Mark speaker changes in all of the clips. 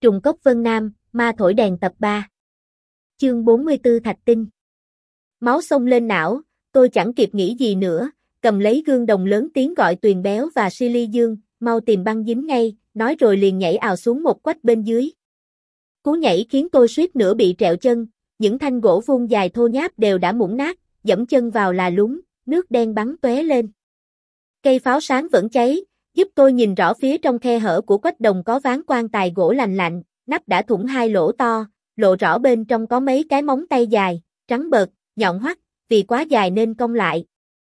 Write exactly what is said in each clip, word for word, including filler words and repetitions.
Speaker 1: Trùng cốc Vân Nam, ma thổi đèn tập ba. Chương bốn mươi tư Thạch Tinh. Máu xông lên não, tôi chẳng kịp nghĩ gì nữa, cầm lấy gương đồng lớn tiếng gọi Tuyền Béo và Silly Dương, mau tìm băng dính ngay, nói rồi liền nhảy ào xuống một quách bên dưới. Cú nhảy khiến tôi suýt nữa bị trẹo chân, những thanh gỗ vuông dài thô nháp đều đã mũng nát, dẫm chân vào là lún, nước đen bắn tóe lên. Cây pháo sáng vẫn cháy, giúp tôi nhìn rõ phía trong khe hở của quách đồng có ván quan tài gỗ lành lạnh, nắp đã thủng hai lỗ to, lộ rõ bên trong có mấy cái móng tay dài, trắng bợt, nhọn hoắt, vì quá dài nên cong lại.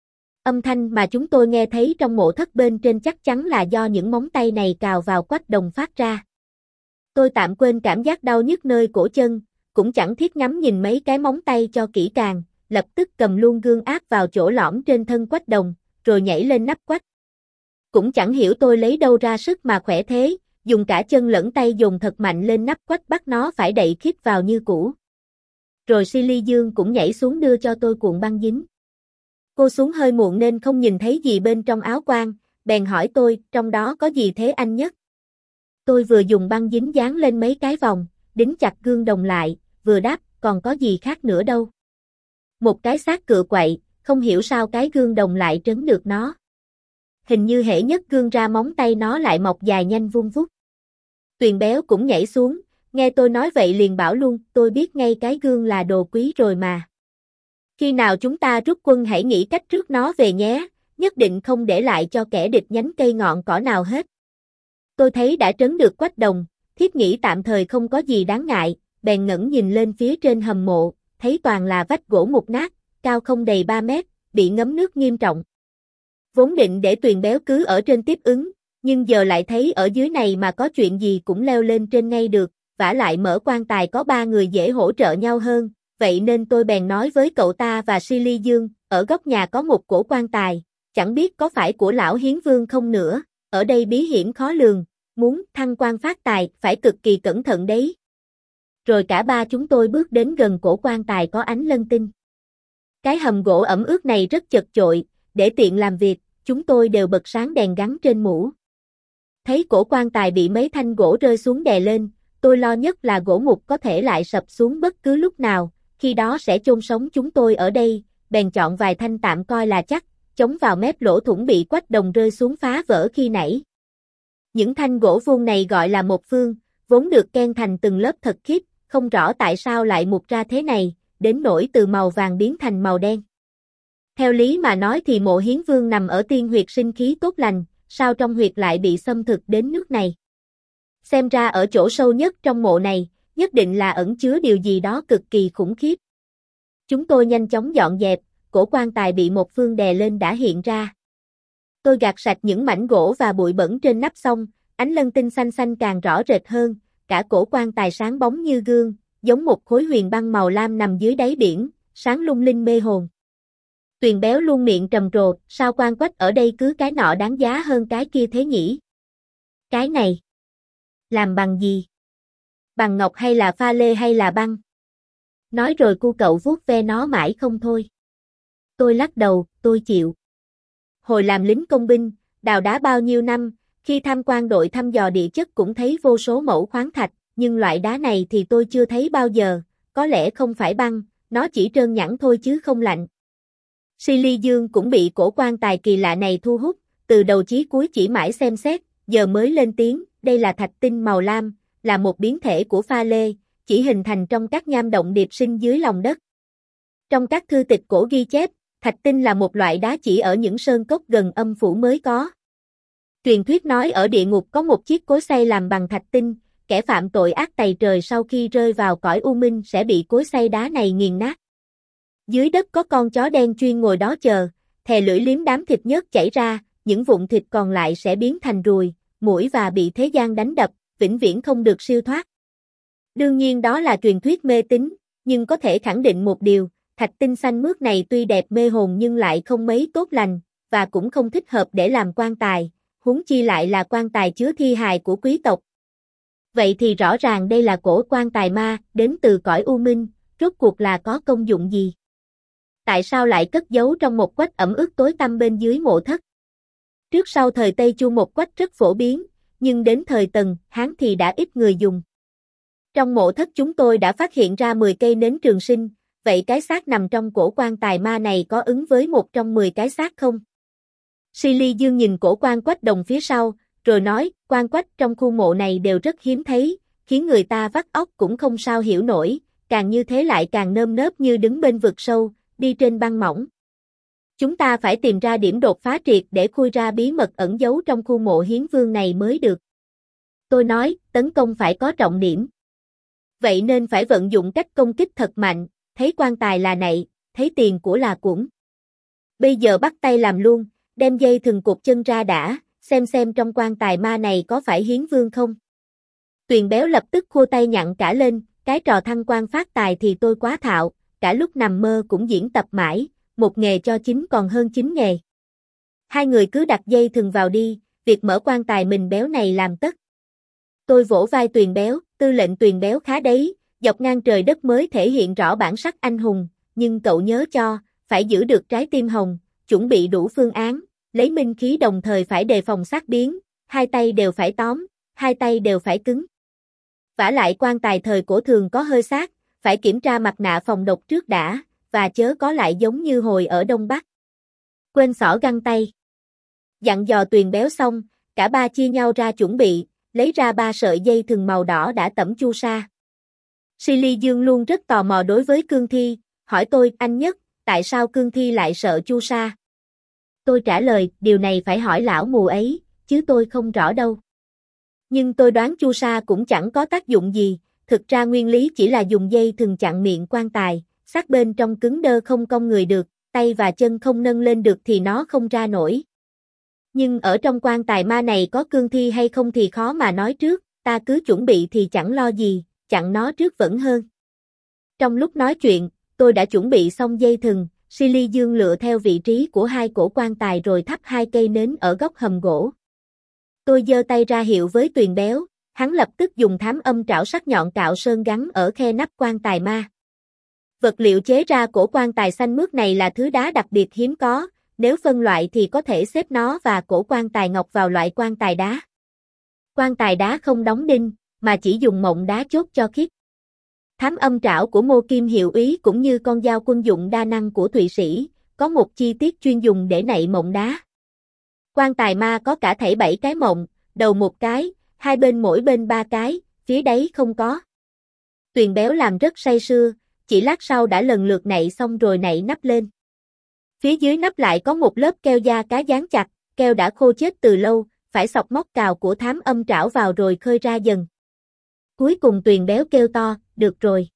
Speaker 1: Âm thanh mà chúng tôi nghe thấy trong mộ thất bên trên chắc chắn là do những móng tay này cào vào quách đồng phát ra. Tôi tạm quên cảm giác đau nhức nơi cổ chân, cũng chẳng thiết ngắm nhìn mấy cái móng tay cho kỹ càng, lập tức cầm luôn gương áp vào chỗ lõm trên thân quách đồng, rồi nhảy lên nắp quách. Cũng chẳng hiểu tôi lấy đâu ra sức mà khỏe thế, dùng cả chân lẫn tay dùng thật mạnh lên nắp quách bắt nó phải đậy khít vào như cũ. Rồi Silly Dương cũng nhảy xuống đưa cho tôi cuộn băng dính. Cô xuống hơi muộn nên không nhìn thấy gì bên trong áo quan, bèn hỏi tôi, trong đó có gì thế anh Nhất? Tôi vừa dùng băng dính dán lên mấy cái vòng, đính chặt gương đồng lại, vừa đáp, còn có gì khác nữa đâu. Một cái xác cựa quậy, không hiểu sao cái gương đồng lại trấn được nó. Hình như hễ nhấc gương ra móng tay nó lại mọc dài nhanh vun vút. Tuyền Béo cũng nhảy xuống, nghe tôi nói vậy liền bảo luôn, tôi biết ngay cái gương là đồ quý rồi mà. Khi nào chúng ta rút quân hãy nghĩ cách rước nó về nhé, nhất định không để lại cho kẻ địch nhánh cây ngọn cỏ nào hết. Tôi thấy đã trấn được quách đồng, thiết nghĩ tạm thời không có gì đáng ngại, bèn ngẩng nhìn lên phía trên hầm mộ, thấy toàn là vách gỗ mục nát, cao không đầy ba mét, bị ngấm nước nghiêm trọng. Vốn định để Tuyền Béo cứ ở trên tiếp ứng, nhưng giờ lại thấy ở dưới này mà có chuyện gì cũng leo lên trên ngay được, vả lại mở quan tài có ba người dễ hỗ trợ nhau hơn, vậy nên tôi bèn nói với cậu ta và Silly Dương, ở góc nhà có một cổ quan tài, chẳng biết có phải của lão Hiến Vương không nữa, ở đây bí hiểm khó lường, muốn thăng quan phát tài phải cực kỳ cẩn thận đấy. Rồi cả ba chúng tôi bước đến gần cổ quan tài có ánh lân tinh. Cái hầm gỗ ẩm ướt này rất chật chội, để tiện làm việc, chúng tôi đều bật sáng đèn gắn trên mũ. Thấy cổ quan tài bị mấy thanh gỗ rơi xuống đè lên, tôi lo nhất là gỗ mục có thể lại sập xuống bất cứ lúc nào, khi đó sẽ chôn sống chúng tôi ở đây, bèn chọn vài thanh tạm coi là chắc, chống vào mép lỗ thủng bị quách đồng rơi xuống phá vỡ khi nãy. Những thanh gỗ vuông này gọi là một phương, vốn được ken thành từng lớp thật khít, không rõ tại sao lại mục ra thế này, đến nỗi từ màu vàng biến thành màu đen. Theo lý mà nói thì mộ Hiến Vương nằm ở tiên huyệt sinh khí tốt lành, sao trong huyệt lại bị xâm thực đến nước này? Xem ra ở chỗ sâu nhất trong mộ này, nhất định là ẩn chứa điều gì đó cực kỳ khủng khiếp. Chúng tôi nhanh chóng dọn dẹp, cổ quan tài bị một phương đè lên đã hiện ra. Tôi gạt sạch những mảnh gỗ và bụi bẩn trên nắp xong, ánh lân tinh xanh xanh càng rõ rệt hơn, cả cổ quan tài sáng bóng như gương, giống một khối huyền băng màu lam nằm dưới đáy biển, sáng lung linh mê hồn. Tuyền Béo luôn miệng trầm trồ, sao quan quách ở đây cứ cái nọ đáng giá hơn cái kia thế nhỉ? Cái này làm bằng gì? Bằng ngọc hay là pha lê hay là băng? Nói rồi cu cậu vuốt ve nó mãi không thôi. Tôi lắc đầu, tôi chịu. Hồi làm lính công binh, đào đá bao nhiêu năm, khi tham quan đội thăm dò địa chất cũng thấy vô số mẫu khoáng thạch, nhưng loại đá này thì tôi chưa thấy bao giờ, có lẽ không phải băng, nó chỉ trơn nhẵn thôi chứ không lạnh. Silly Dương cũng bị cổ quan tài kỳ lạ này thu hút, từ đầu chí cuối chỉ mãi xem xét, giờ mới lên tiếng, đây là thạch tinh màu lam, là một biến thể của pha lê, chỉ hình thành trong các nham động điệp sinh dưới lòng đất. Trong các thư tịch cổ ghi chép, thạch tinh là một loại đá chỉ ở những sơn cốc gần âm phủ mới có. Truyền thuyết nói ở địa ngục có một chiếc cối xay làm bằng thạch tinh, kẻ phạm tội ác tày trời sau khi rơi vào cõi u minh sẽ bị cối xay đá này nghiền nát. Dưới đất có con chó đen chuyên ngồi đó chờ, thè lưỡi liếm đám thịt nhớt chảy ra, những vụn thịt còn lại sẽ biến thành ruồi, muỗi và bị thế gian đánh đập, vĩnh viễn không được siêu thoát. Đương nhiên đó là truyền thuyết mê tín, nhưng có thể khẳng định một điều, thạch tinh xanh mướt này tuy đẹp mê hồn nhưng lại không mấy tốt lành, và cũng không thích hợp để làm quan tài, huống chi lại là quan tài chứa thi hài của quý tộc. Vậy thì rõ ràng đây là cổ quan tài ma, đến từ cõi u minh, rốt cuộc là có công dụng gì? Tại sao lại cất giấu trong một quách ẩm ướt tối tăm bên dưới mộ thất? Trước sau thời Tây Chu một quách rất phổ biến, nhưng đến thời Tần, Hán thì đã ít người dùng. Trong mộ thất chúng tôi đã phát hiện ra mười cây nến trường sinh, vậy cái xác nằm trong cổ quan tài ma này có ứng với một trong mười cái xác không? Silly Dương nhìn cổ quan quách đồng phía sau, rồi nói, quan quách trong khu mộ này đều rất hiếm thấy, khiến người ta vắt óc cũng không sao hiểu nổi, càng như thế lại càng nơm nớp như đứng bên vực sâu, đi trên băng mỏng. Chúng ta phải tìm ra điểm đột phá triệt để khui ra bí mật ẩn giấu trong khu mộ hiến vương này mới được. Tôi nói, tấn công phải có trọng điểm. Vậy nên phải vận dụng cách công kích thật mạnh, thấy quan tài là nạy, thấy tiền của là cũng. Bây giờ bắt tay làm luôn, đem dây thừng cột chân ra đã, xem xem trong quan tài ma này có phải hiến vương không. Tuyền béo lập tức khua tay nhặn cả lên, cái trò thăng quan phát tài thì tôi quá thạo, cả lúc nằm mơ cũng diễn tập mãi, một nghề cho chín còn hơn chín nghề. Hai người cứ đặt dây thừng vào đi, việc mở quan tài mình béo này làm tất. Tôi vỗ vai Tuyền béo, tư lệnh Tuyền béo khá đấy, dọc ngang trời đất mới thể hiện rõ bản sắc anh hùng, nhưng cậu nhớ cho, phải giữ được trái tim hồng, chuẩn bị đủ phương án, lấy minh khí đồng thời phải đề phòng sát biến, hai tay đều phải tóm, hai tay đều phải cứng. Vả lại quan tài thời cổ thường có hơi xác, phải kiểm tra mặt nạ phòng độc trước đã, và chớ có lại giống như hồi ở Đông Bắc. Quên xỏ găng tay. Dặn dò Tuyền béo xong, cả ba chia nhau ra chuẩn bị, lấy ra ba sợi dây thừng màu đỏ đã tẩm chu sa. Silly Dương luôn rất tò mò đối với cương thi, hỏi tôi, anh Nhất, tại sao cương thi lại sợ chu sa? Tôi trả lời, điều này phải hỏi lão mù ấy, chứ tôi không rõ đâu. Nhưng tôi đoán chu sa cũng chẳng có tác dụng gì, thực ra nguyên lý chỉ là dùng dây thừng chặn miệng quan tài, xác bên trong cứng đơ không cong người được, tay và chân không nâng lên được thì nó không ra nổi. Nhưng ở trong quan tài ma này có cương thi hay không thì khó mà nói trước, ta cứ chuẩn bị thì chẳng lo gì, chặn nó trước vẫn hơn. Trong lúc nói chuyện, tôi đã chuẩn bị xong dây thừng, Silly Dương lựa theo vị trí của hai cổ quan tài rồi thắp hai cây nến ở góc hầm gỗ. Tôi giơ tay ra hiệu với Tuyền béo, hắn lập tức dùng thám âm trảo sắc nhọn cạo sơn gắn ở khe nắp quan tài ma. Vật liệu chế ra cổ quan tài xanh mướt này là thứ đá đặc biệt hiếm có, nếu phân loại thì có thể xếp nó và cổ quan tài ngọc vào loại quan tài đá. Quan tài đá không đóng đinh, mà chỉ dùng mộng đá chốt cho khít. Thám âm trảo của Mô Kim hiệu úy cũng như con dao quân dụng đa năng của Thụy Sĩ, có một chi tiết chuyên dùng để nạy mộng đá. Quan tài ma có cả thảy bảy cái mộng, đầu một cái, hai bên mỗi bên ba cái, phía đáy không có. Tuyền béo làm rất say sưa, chỉ lát sau đã lần lượt nạy xong rồi nạy nắp lên. Phía dưới nắp lại có một lớp keo da cá dán chặt, keo đã khô chết từ lâu, phải xọc móc cào của thám âm trảo vào rồi khơi ra dần. Cuối cùng Tuyền béo kêu to, được rồi.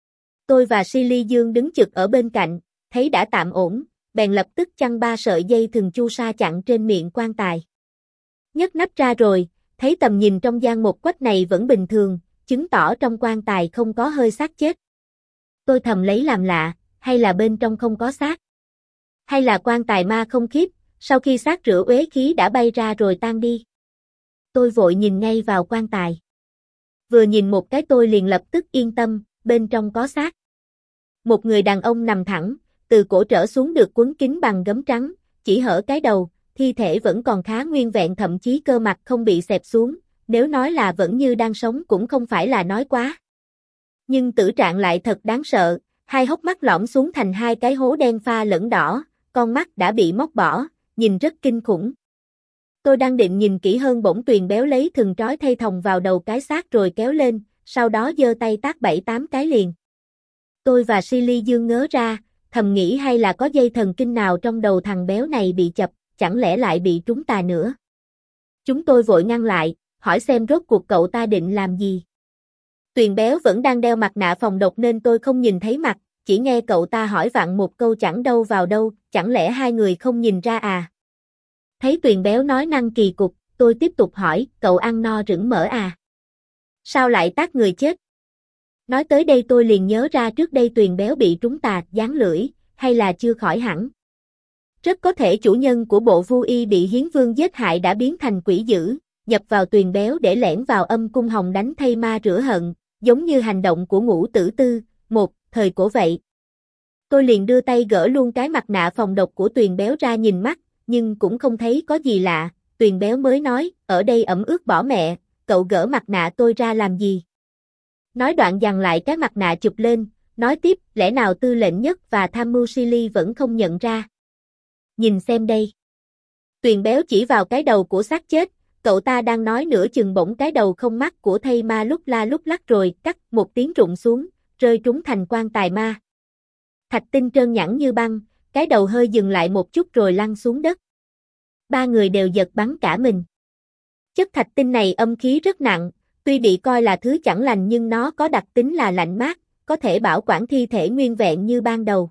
Speaker 1: Tôi và Silly Dương đứng chực ở bên cạnh, thấy đã tạm ổn, bèn lập tức chăng ba sợi dây thừng chu sa chặn trên miệng quan tài. Nhấc nắp ra rồi, thấy tầm nhìn trong gian một quách này vẫn bình thường, chứng tỏ trong quan tài không có hơi xác chết. Tôi thầm lấy làm lạ, hay là bên trong không có xác? Hay là quan tài ma không khiếp, sau khi xác rửa uế khí đã bay ra rồi tan đi? Tôi vội nhìn ngay vào quan tài. Vừa nhìn một cái tôi liền lập tức yên tâm, bên trong có xác. Một người đàn ông nằm thẳng, từ cổ trở xuống được quấn kín bằng gấm trắng, chỉ hở cái đầu, thi thể vẫn còn khá nguyên vẹn thậm chí cơ mặt không bị xẹp xuống, nếu nói là vẫn như đang sống cũng không phải là nói quá. Nhưng tử trạng lại thật đáng sợ, hai hốc mắt lõm xuống thành hai cái hố đen pha lẫn đỏ, con mắt đã bị móc bỏ, nhìn rất kinh khủng. Tôi đang định nhìn kỹ hơn bỗng Tuyền béo lấy thừng trói thây thòng vào đầu cái xác rồi kéo lên, sau đó giơ tay tát bảy tám cái liền. Tôi và Silly Dương ngớ ra, thầm nghĩ hay là có dây thần kinh nào trong đầu thằng béo này bị chập, chẳng lẽ lại bị trúng tà nữa. Chúng tôi vội ngăn lại, hỏi xem rốt cuộc cậu ta định làm gì. Tuyền béo vẫn đang đeo mặt nạ phòng độc nên tôi không nhìn thấy mặt, chỉ nghe cậu ta hỏi vặn một câu chẳng đâu vào đâu, chẳng lẽ hai người không nhìn ra à? Thấy Tuyền béo nói năng kỳ cục, tôi tiếp tục hỏi, cậu ăn no rửng mỡ à? Sao lại tát người chết? Nói tới đây tôi liền nhớ ra trước đây Tuyền béo bị trúng tà, giáng lưỡi, hay là chưa khỏi hẳn. Rất có thể chủ nhân của bộ vu y bị hiến vương giết hại đã biến thành quỷ dữ, nhập vào Tuyền béo để lẻn vào âm cung hồng đánh thây ma rửa hận, giống như hành động của Ngũ Tử Tư, một thời cổ vậy. Tôi liền đưa tay gỡ luôn cái mặt nạ phòng độc của Tuyền béo ra nhìn mắt, nhưng cũng không thấy có gì lạ. Tuyền béo mới nói, ở đây ẩm ướt bỏ mẹ, cậu gỡ mặt nạ tôi ra làm gì? Nói đoạn giằng lại cái mặt nạ chụp lên, nói tiếp, lẽ nào tư lệnh nhất và tham mưu Silly vẫn không nhận ra. Nhìn xem đây. Tuyền béo chỉ vào cái đầu của xác chết, cậu ta đang nói nửa chừng bỗng cái đầu không mắt của thây ma lúc la lúc lắc rồi cắt một tiếng rụng xuống, rơi trúng thành quan tài ma. Thạch Tinh trơn nhẵn như băng, cái đầu hơi dừng lại một chút rồi lăn xuống đất. Ba người đều giật bắn cả mình. Chất thạch tinh này âm khí rất nặng, tuy bị coi là thứ chẳng lành nhưng nó có đặc tính là lạnh mát, có thể bảo quản thi thể nguyên vẹn như ban đầu.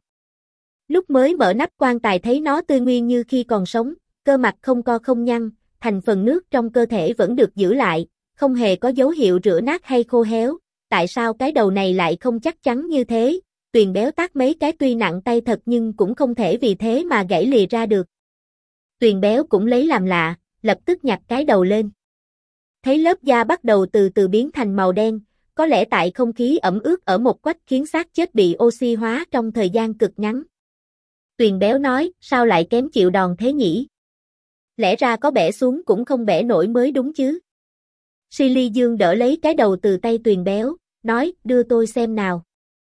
Speaker 1: Lúc mới mở nắp quan tài thấy nó tươi nguyên như khi còn sống, cơ mặt không co không nhăn, thành phần nước trong cơ thể vẫn được giữ lại, không hề có dấu hiệu rữa nát hay khô héo. Tại sao cái đầu này lại không chắc chắn như thế? Tuyền béo tát mấy cái tuy nặng tay thật nhưng cũng không thể vì thế mà gãy lìa ra được. Tuyền béo cũng lấy làm lạ, lập tức nhặt cái đầu lên. Thấy lớp da bắt đầu từ từ biến thành màu đen, có lẽ tại không khí ẩm ướt ở một quách khiến xác chết bị oxy hóa trong thời gian cực ngắn. Tuyền béo nói, sao lại kém chịu đòn thế nhỉ? Lẽ ra có bẻ xuống cũng không bẻ nổi mới đúng chứ. Silly Dương đỡ lấy cái đầu từ tay Tuyền béo, nói, đưa tôi xem nào.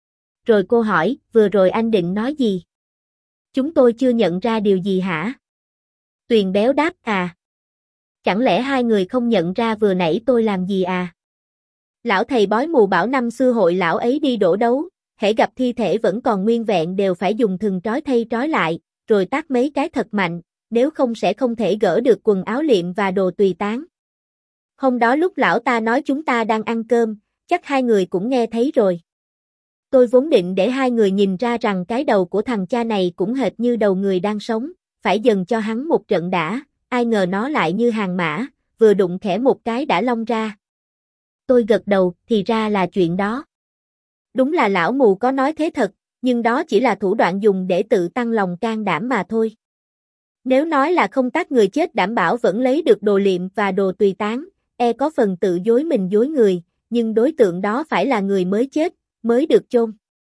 Speaker 1: Rồi cô hỏi, vừa rồi anh định nói gì? Chúng tôi chưa nhận ra điều gì hả? Tuyền béo đáp, à. Chẳng lẽ hai người không nhận ra vừa nãy tôi làm gì à? Lão thầy bói mù bảo năm xưa hội lão ấy đi đổ đấu, hễ gặp thi thể vẫn còn nguyên vẹn đều phải dùng thừng trói thay trói lại, rồi tát mấy cái thật mạnh, nếu không sẽ không thể gỡ được quần áo liệm và đồ tùy táng. Hôm đó lúc lão ta nói chúng ta đang ăn cơm, chắc hai người cũng nghe thấy rồi. Tôi vốn định để hai người nhìn ra rằng cái đầu của thằng cha này cũng hệt như đầu người đang sống, phải dần cho hắn một trận đã, ai ngờ nó lại như hàng mã, vừa đụng khẽ một cái đã long ra. Tôi gật đầu, thì ra là chuyện đó. Đúng là lão mù có nói thế thật, nhưng đó chỉ là thủ đoạn dùng để tự tăng lòng can đảm mà thôi. Nếu nói là không tát người chết đảm bảo vẫn lấy được đồ liệm và đồ tùy táng, e có phần tự dối mình dối người, nhưng đối tượng đó phải là người mới chết, mới được chôn.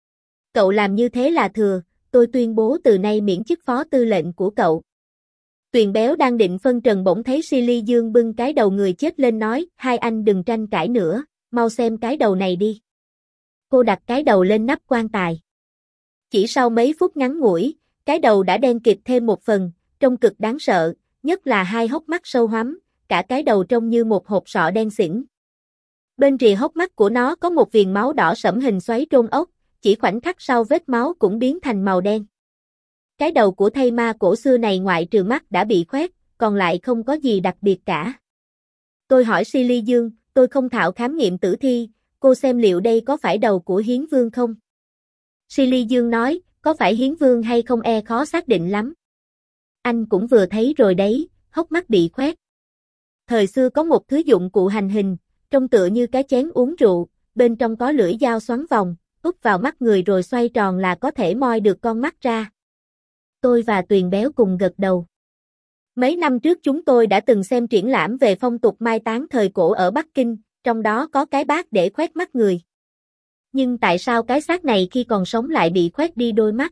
Speaker 1: Cậu làm như thế là thừa, tôi tuyên bố từ nay miễn chức phó tư lệnh của cậu. Tuyền béo đang định phân trần bỗng thấy Silly Dương bưng cái đầu người chết lên nói, hai anh đừng tranh cãi nữa, mau xem cái đầu này đi. Cô đặt cái đầu lên nắp quan tài. Chỉ sau mấy phút ngắn ngủi, cái đầu đã đen kịt thêm một phần, trông cực đáng sợ, nhất là hai hốc mắt sâu hoắm, cả cái đầu trông như một hộp sọ đen xỉn. Bên rìa hốc mắt của nó có một viền máu đỏ sẫm hình xoáy trôn ốc, chỉ khoảnh khắc sau vết máu cũng biến thành màu đen. Cái đầu của thây ma cổ xưa này ngoại trừ mắt đã bị khoét, còn lại không có gì đặc biệt cả. Tôi hỏi Silly Dương, tôi không thạo khám nghiệm tử thi, cô xem liệu đây có phải đầu của Hiến Vương không? Silly Dương nói, có phải Hiến Vương hay không e khó xác định lắm. Anh cũng vừa thấy rồi đấy, hốc mắt bị khoét. Thời xưa có một thứ dụng cụ hành hình, trông tựa như cái chén uống rượu, bên trong có lưỡi dao xoắn vòng, úp vào mắt người rồi xoay tròn là có thể moi được con mắt ra. Tôi và Tuyền béo cùng gật đầu. Mấy năm trước chúng tôi đã từng xem triển lãm về phong tục mai táng thời cổ ở Bắc Kinh, trong đó có cái bát để khoét mắt người. Nhưng tại sao cái xác này khi còn sống lại bị khoét đi đôi mắt?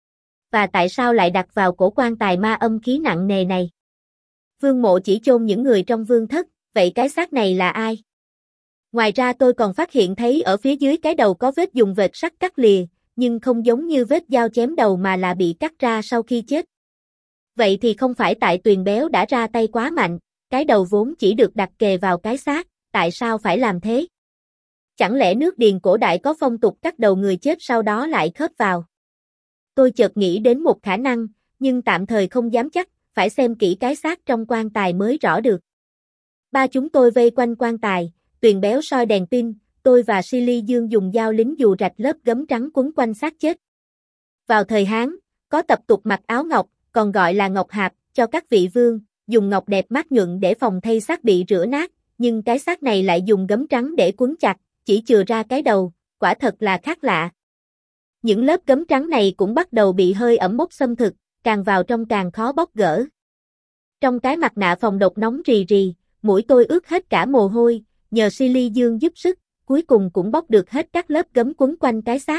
Speaker 1: Và tại sao lại đặt vào cổ quan tài ma âm khí nặng nề này? Vương mộ chỉ chôn những người trong vương thất, vậy cái xác này là ai? Ngoài ra tôi còn phát hiện thấy ở phía dưới cái đầu có vết dùng vệt sắt cắt lìa, nhưng không giống như vết dao chém đầu mà là bị cắt ra sau khi chết. Vậy thì không phải tại Tuyền béo đã ra tay quá mạnh, cái đầu vốn chỉ được đặt kề vào cái xác, tại sao phải làm thế? Chẳng lẽ nước Điền cổ đại có phong tục cắt đầu người chết sau đó lại khớp vào? Tôi chợt nghĩ đến một khả năng, nhưng tạm thời không dám chắc, phải xem kỹ cái xác trong quan tài mới rõ được. Ba chúng tôi vây quanh quan tài, Tuyền béo soi đèn pin, tôi và Silly Dương dùng dao lính dù rạch lớp gấm trắng quấn quanh xác chết. Vào thời Hán, có tập tục mặc áo ngọc, còn gọi là ngọc hạp, cho các vị vương, dùng ngọc đẹp mát nhuận để phòng thây xác bị rữa nát, nhưng cái xác này lại dùng gấm trắng để quấn chặt, chỉ chừa ra cái đầu, quả thật là khác lạ. Những lớp gấm trắng này cũng bắt đầu bị hơi ẩm mốc xâm thực, càng vào trong càng khó bóc gỡ. Trong cái mặt nạ phòng độc nóng rì rì, mũi tôi ướt hết cả mồ hôi, nhờ Silly Dương giúp sức, cuối cùng cũng bóc được hết các lớp gấm quấn quanh cái xác.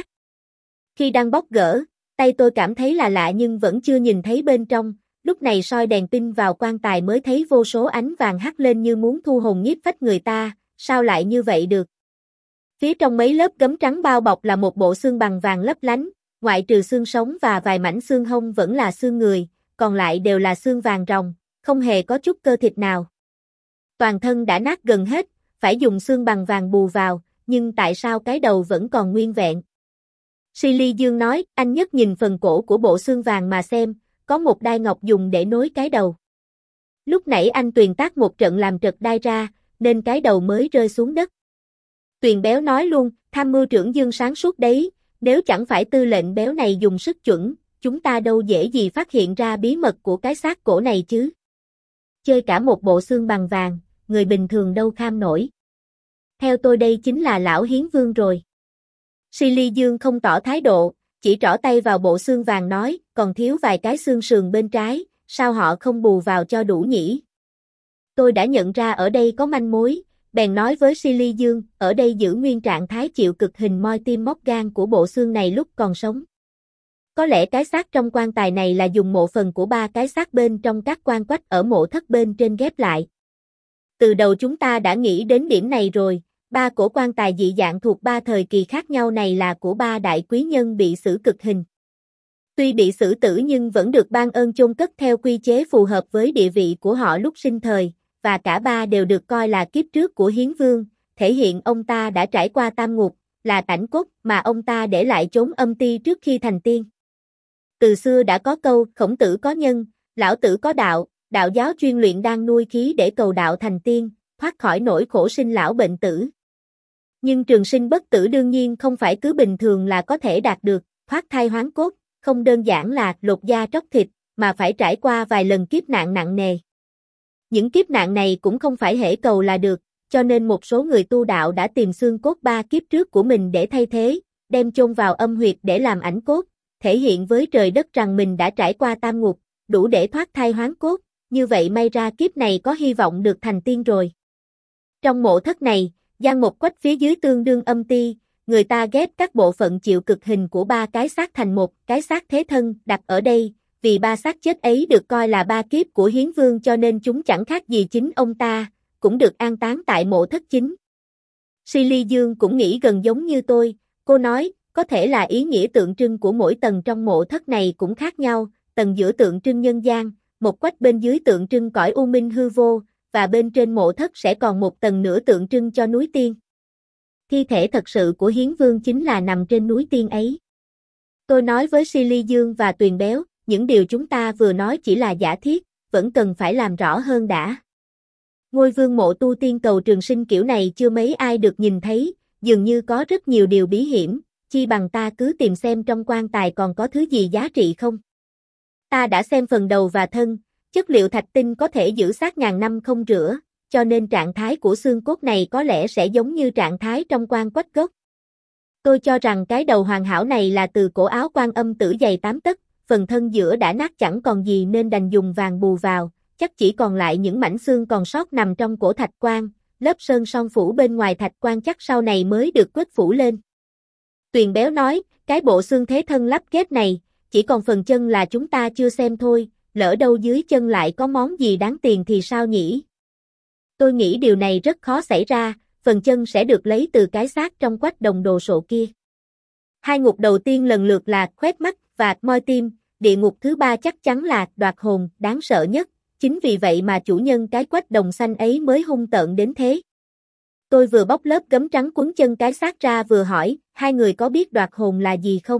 Speaker 1: Khi đang bóc gỡ, tay tôi cảm thấy là lạ nhưng vẫn chưa nhìn thấy bên trong, lúc này soi đèn pin vào quan tài mới thấy vô số ánh vàng hắt lên như muốn thu hồn nhiếp phách người ta, sao lại như vậy được? Phía trong mấy lớp gấm trắng bao bọc là một bộ xương bằng vàng lấp lánh, ngoại trừ xương sống và vài mảnh xương hông vẫn là xương người, còn lại đều là xương vàng ròng, không hề có chút cơ thịt nào. Toàn thân đã nát gần hết, phải dùng xương bằng vàng bù vào, nhưng tại sao cái đầu vẫn còn nguyên vẹn? Silly Dương nói, anh nhất nhìn phần cổ của bộ xương vàng mà xem, có một đai ngọc dùng để nối cái đầu. Lúc nãy anh Tuyền tác một trận làm trật đai ra, nên cái đầu mới rơi xuống đất. Tuyền béo nói luôn, tham mưu trưởng Dương sáng suốt đấy, nếu chẳng phải tư lệnh béo này dùng sức chuẩn, chúng ta đâu dễ gì phát hiện ra bí mật của cái xác cổ này chứ. Chơi cả một bộ xương bằng vàng, người bình thường đâu kham nổi. Theo tôi đây chính là lão hiến vương rồi. Silly Dương không tỏ thái độ, chỉ trỏ tay vào bộ xương vàng nói, còn thiếu vài cái xương sườn bên trái, sao họ không bù vào cho đủ nhỉ? Tôi đã nhận ra ở đây có manh mối, bèn nói với Silly Dương, ở đây giữ nguyên trạng thái chịu cực hình moi tim móc gan của bộ xương này lúc còn sống. Có lẽ cái xác trong quan tài này là dùng mộ phần của ba cái xác bên trong các quan quách ở mộ thất bên trên ghép lại. Từ đầu chúng ta đã nghĩ đến điểm này rồi, ba cổ quan tài dị dạng thuộc ba thời kỳ khác nhau này là của ba đại quý nhân bị xử cực hình. Tuy bị xử tử nhưng vẫn được ban ơn chôn cất theo quy chế phù hợp với địa vị của họ lúc sinh thời, và cả ba đều được coi là kiếp trước của Hiến Vương, thể hiện ông ta đã trải qua tam ngục, là tảnh cốt mà ông ta để lại chốn âm ti trước khi thành tiên. Từ xưa đã có câu, Khổng Tử có nhân, Lão Tử có đạo, đạo giáo chuyên luyện đan nuôi khí để cầu đạo thành tiên, thoát khỏi nỗi khổ sinh lão bệnh tử. Nhưng trường sinh bất tử đương nhiên không phải cứ bình thường là có thể đạt được, thoát thai hoán cốt, không đơn giản là lột da tróc thịt, mà phải trải qua vài lần kiếp nạn nặng nề. Những kiếp nạn này cũng không phải hễ cầu là được, cho nên một số người tu đạo đã tìm xương cốt ba kiếp trước của mình để thay thế, đem chôn vào âm huyệt để làm ảnh cốt, thể hiện với trời đất rằng mình đã trải qua tam ngục, đủ để thoát thai hoán cốt, như vậy may ra kiếp này có hy vọng được thành tiên rồi. Trong mộ thất này, gian một quách phía dưới tương đương âm ti, người ta ghép các bộ phận chịu cực hình của ba cái xác thành một cái xác thế thân đặt ở đây, vì ba xác chết ấy được coi là ba kiếp của Hiến Vương cho nên chúng chẳng khác gì chính ông ta, cũng được an táng tại mộ thất chính. Silly Dương cũng nghĩ gần giống như tôi, cô nói, có thể là ý nghĩa tượng trưng của mỗi tầng trong mộ thất này cũng khác nhau, tầng giữa tượng trưng nhân gian, một quách bên dưới tượng trưng cõi u minh hư vô, và bên trên mộ thất sẽ còn một tầng nữa tượng trưng cho núi tiên. Thi thể thật sự của Hiến Vương chính là nằm trên núi tiên ấy. Tôi nói với Silly Dương và Tuyền béo, những điều chúng ta vừa nói chỉ là giả thiết, vẫn cần phải làm rõ hơn đã. Ngôi vương mộ tu tiên cầu trường sinh kiểu này chưa mấy ai được nhìn thấy, dường như có rất nhiều điều bí hiểm, chi bằng ta cứ tìm xem trong quan tài còn có thứ gì giá trị không. Ta đã xem phần đầu và thân, chất liệu thạch tinh có thể giữ xác ngàn năm không rửa, cho nên trạng thái của xương cốt này có lẽ sẽ giống như trạng thái trong quan quách gốc. Tôi cho rằng cái đầu hoàn hảo này là từ cổ áo Quan Âm Tử dày tám tấc, phần thân giữa đã nát chẳng còn gì nên đành dùng vàng bù vào, chắc chỉ còn lại những mảnh xương còn sót nằm trong cổ thạch quan, lớp sơn son phủ bên ngoài thạch quan chắc sau này mới được quét phủ lên. Tuyền béo nói, cái bộ xương thế thân lắp ghép này, chỉ còn phần chân là chúng ta chưa xem thôi, lỡ đâu dưới chân lại có món gì đáng tiền thì sao nhỉ? Tôi nghĩ điều này rất khó xảy ra, phần chân sẽ được lấy từ cái xác trong quách đồng đồ sộ kia. Hai ngục đầu tiên lần lượt là khoét mắt và moi tim, địa ngục thứ ba chắc chắn là đoạt hồn, đáng sợ nhất, chính vì vậy mà chủ nhân cái quách đồng xanh ấy mới hung tợn đến thế. Tôi vừa bóc lớp gấm trắng quấn chân cái xác ra vừa hỏi, hai người có biết đoạt hồn là gì không?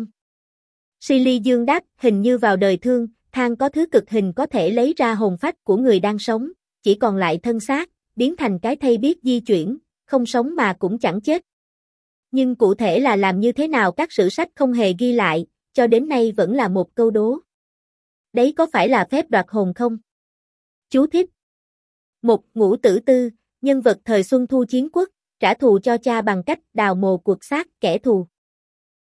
Speaker 1: Silly Dương đáp, hình như vào đời thương, than có thứ cực hình có thể lấy ra hồn phách của người đang sống, chỉ còn lại thân xác, biến thành cái thây biết di chuyển, không sống mà cũng chẳng chết. Nhưng cụ thể là làm như thế nào các sử sách không hề ghi lại, cho đến nay vẫn là một câu đố. Đấy có phải là phép đoạt hồn không? Chú thích. Một, Ngũ Tử Tư, nhân vật thời Xuân Thu chiến quốc, trả thù cho cha bằng cách đào mồ cuộc xác kẻ thù.